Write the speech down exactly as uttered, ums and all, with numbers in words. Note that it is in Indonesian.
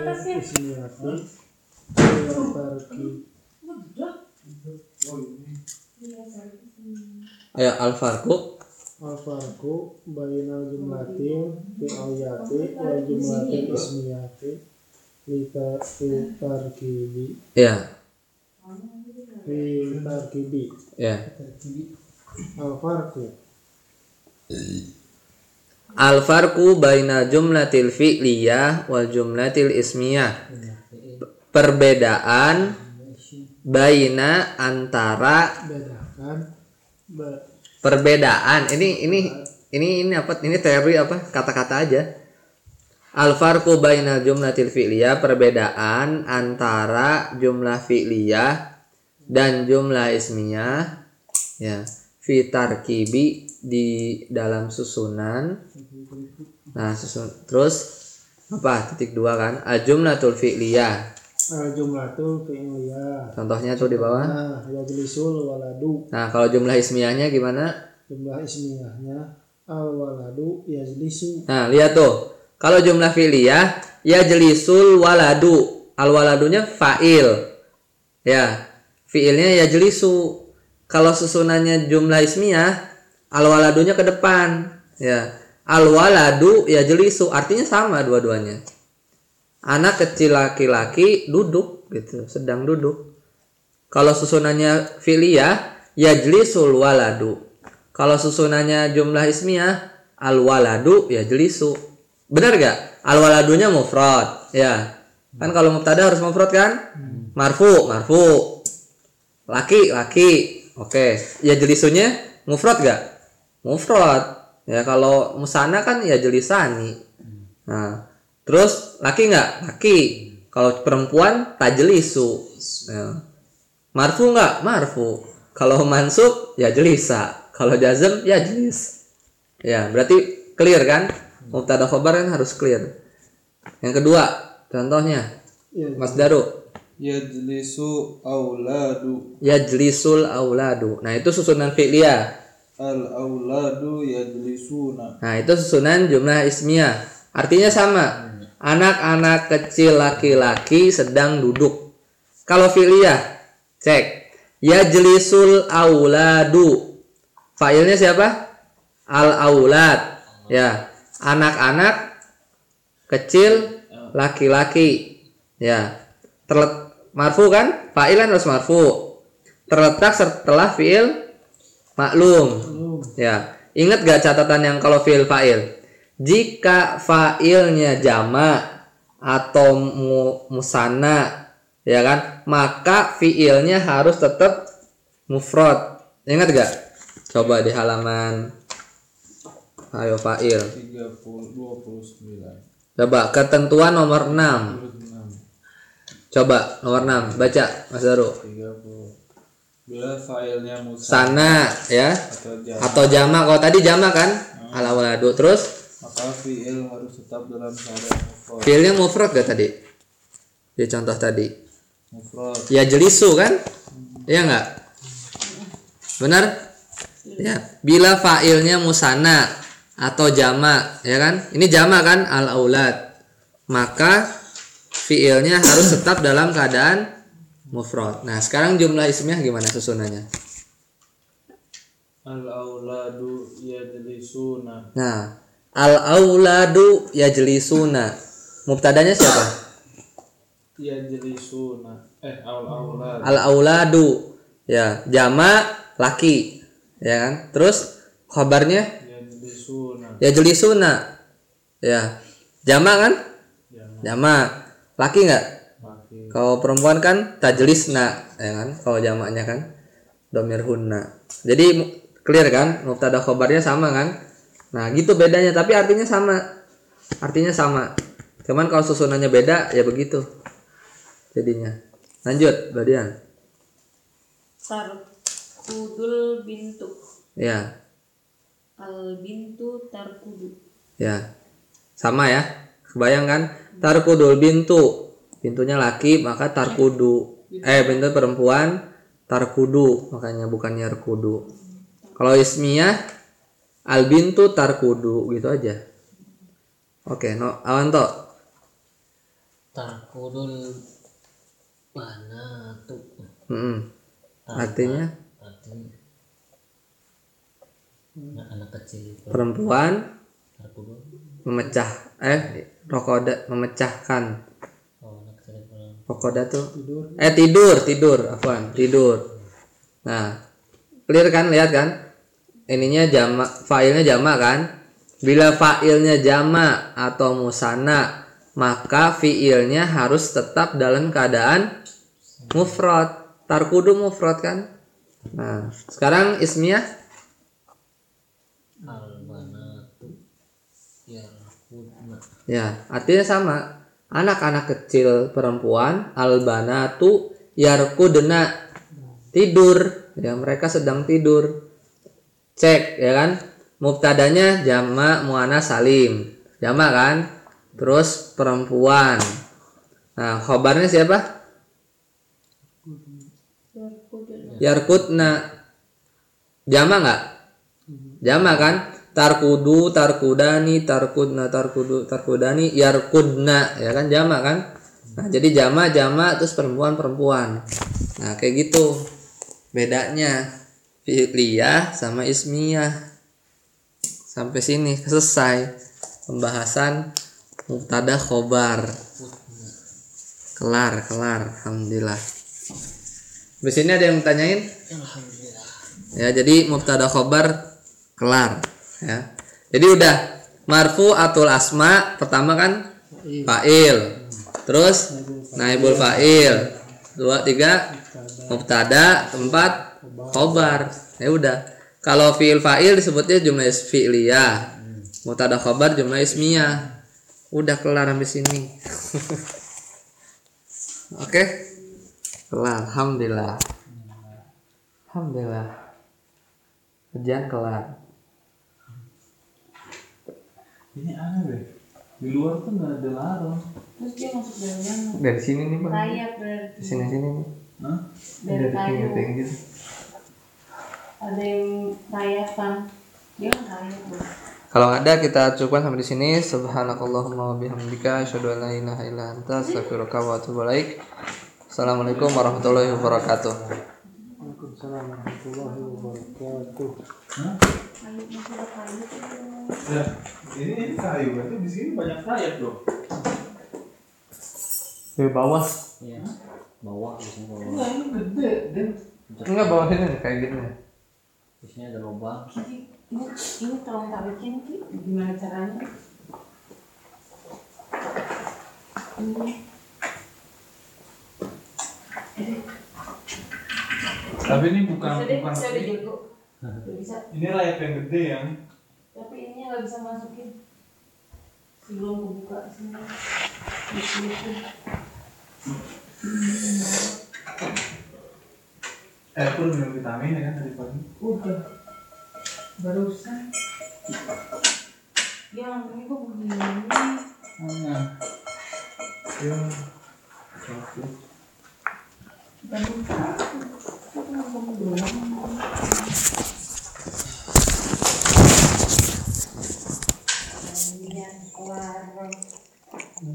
ismiyati tarki. Ayo al-farqu Al-farqu bainal jumlatil fi'liyati wal jumlatil ismiyati lika fi tarkibi. Ya. Fi tarkibi. Ya. Al-farqu Al-farqu bainal jumlatil fi'liyah wal jumlatil ismiyah. Perbedaan baina antara bedakan ba- perbedaan ini ini ini ini apa ini teori apa kata-kata aja. Al farqu bainal jumlatil fi'liyah, perbedaan antara jumlah fi'liyah dan jumlah ismiyah ya fi tarkibi di dalam susunan. Nah susun terus apa titik dua kan al jumlatul fi'liyah. al jumlatul fi'liyah. Contohnya tuh di bawah. Nah, yajlisul waladu. Nah kalau jumlah ismiyahnya gimana? Jumlah ismiyahnya al waladu yajlisu. Nah lihat tuh, kalau jumlah fi'liyah yajlisul waladu, al waladunya fa'il, ya fi'ilnya yajlisu. Kalau susunannya jumlah ismiyah, al waladunya ke depan, ya al waladu yajlisu, artinya sama dua-duanya. Anak kecil laki-laki duduk gitu, sedang duduk. Kalau susunannya fi'liyah yajlisul waladu. Kalau susunannya jumlah ismiyah al waladu yajlisu. Benar gak? Al waladunya mufrad, ya. Kan kalau mubtada harus mufrad kan? Marfu, marfu. Laki, laki. Oke, yajlisunya mufrad gak? Mufrad. Ya kalau musanna kan yajlisani. Nah, terus laki nggak? Laki. Kalau perempuan tajlisu. Ya. Marfu nggak? Marfu. Kalau mansub ya jelisa. Kalau jazm ya jelis. Ya berarti clear kan? Mubtada khobar kan harus clear. Yang kedua contohnya Mas Daru. Yajlisu auladu. Yajlisul auladu. Nah itu susunan fi'liyah. Al auladu yajlisuna. Nah itu susunan jumlah ismiyah. Artinya sama. Anak-anak kecil laki-laki sedang duduk. Kalau fi'liyah, cek. Yajlisul auladu. Fa'ilnya siapa? Al-aulad. Ya, anak-anak kecil laki-laki. Ya. Terlet marfu kan? Fa'il kan harus marfu. Terletak setelah fi'il maklum. Ya. Ingat gak catatan yang kalau fi'il fa'il? Jika fa'ilnya jama atau mu, musanna, ya kan, maka fi'ilnya harus tetap mufrad. Ingat gak? Coba di halaman, ayo fa'il. tiga puluh dua puluh sembilan. Coba ketentuan nomor enam. Coba nomor enam, baca Mas Daru. tiga puluh. Bila fa'ilnya Sana, musanna ya, atau jama, atau jama. Kalau tadi jama kan, hmm. ala waladu. Terus maka fi'il harus tetap dalam keadaan mufrad. fi'ilnya mufrad gak tadi? Di contoh tadi. Mufrad. Ya jelisu kan? Iya enggak? Benar? Ya, bila fa'ilnya musanna atau jama, ya kan? Ini jama kan al-aulad. Maka fi'ilnya harus tetap dalam keadaan mufrad. Nah, sekarang jumlah ismiyah gimana susunannya? Al-auladu yajlisuna. Nah, al-auladu yajlisuna. Mubtadanya siapa? Yajlisuna. Eh, al-aulad. Al-auladu. Ya, jama laki. Ya kan? Terus khabarnya Yajlisuna. yajlisuna. Ya. Jama kan? Jama. Jama. Laki enggak? Laki. Kalau perempuan kan tajlisna, ya kan? Kalau jamaknya kan domir hunna. Jadi clear kan? Mubtada khabarnya sama kan? Nah, gitu bedanya, tapi artinya sama. Artinya sama. Cuman kalau susunannya beda ya begitu. Jadinya. Lanjut, Badian. Tarkudul bintu. Ya. Al bintu tarkudu. Ya. Sama ya. Kebayang kan? Tarkudul bintu. Pintunya laki, maka tarkudu. Eh, pintu perempuan tarkudu, makanya bukan yarkudu. Kalau ismiyah al bintu tarkudu gitu aja. Oke, no Awanto. Tarkudul banatu. Mm-mm. Artinya Artinya anak kecil perempuan tarkudul. memecah eh rokoda memecahkan. Oh, anak kecil perempuan. Rokoda tuh Tidur. eh tidur tidur afwan tidur. Nah, clear kan, lihat kan? Ininya jamak, fa'ilnya jamak kan? Bila fa'ilnya jamak atau musanna, maka fi'ilnya harus tetap dalam keadaan mufrad. Tarkudu mufrad kan? Nah, sekarang ismiyah Al banatu yarkudna. ya, artinya sama. Anak-anak kecil perempuan albanatu yarkudna tidur, ya mereka sedang tidur. Cek ya kan? Mubtadanya jamak muannas salim. Jamak kan? Terus perempuan. Nah, khobarnya siapa? Tarkudu. Yarkudna. Jamak enggak? Jamak kan? Tarkudu, tarkudani, tarkudna, tarkudu, tarkudani, yarkudna, ya kan jamak kan? Nah, jadi jamak jamak terus perempuan perempuan. Nah, kayak gitu. Bedanya fi'liyah sama ismiyah. Sampai sini selesai pembahasan mubtada khobar. Kelar, kelar, alhamdulillah. Di sini ada yang tanyain? Alhamdulillah. Ya, jadi mubtada khobar kelar ya. Jadi udah marfu atul asma pertama kan fa'il. Terus naibul fa'il. Dua tiga mubtada, tempat khobar. Ya udah. Kalau fi'il fa'il disebutnya jumlah fi'liyah. Mubtada khobar jumlah ismiyah. Udah kelar sampai sini. Oke. Kelar, alhamdulillah. Alhamdulillah. Kerjaan kelar. Ini aneh deh. Di luar tuh nggak ada larang. Terus dia masuk dari mana? Dari sini nih, Bang. Kayak berarti. Di sini sini nih. Hah? Dari kayu. gitu. Ada yang kayakan. Dia kan kayak tuh. Kalau ada kita cukupkan sampai di sini. Subhanakallahumma wa bihamdika asyhadu an la ilaha illa anta astaghfiruka wa atubu ilaik. Assalamualaikum warahmatullahi wabarakatuh. Waalaikumsalam warahmatullahi wabarakatuh. Kayu masih ada kayu tuh. Ya, ini ini kayu berarti di sini banyak sayap dong. Di bawah. Iya. Bawah di sini bawah. Enggak, ini gede dan Enggak bawah sini nih, kayak gini. Di sini ada lubang. Kiki, ini ini tolong tarikin Ki. Gimana caranya? Ini. tapi ini bukan Bisa deh, bukan saya udah jago. Udah bisa. ini layap yang gede yang Tapi ini nggak bisa masukin. Sebelum kebuka sini. Di sini tuh. eh aku udah minum vitamin ya kan tadi pagi. Udah. Barusan. Yang ini kok begini. Mana? Ya. Sakit. Dan lupa. Aku mau ngomong doang.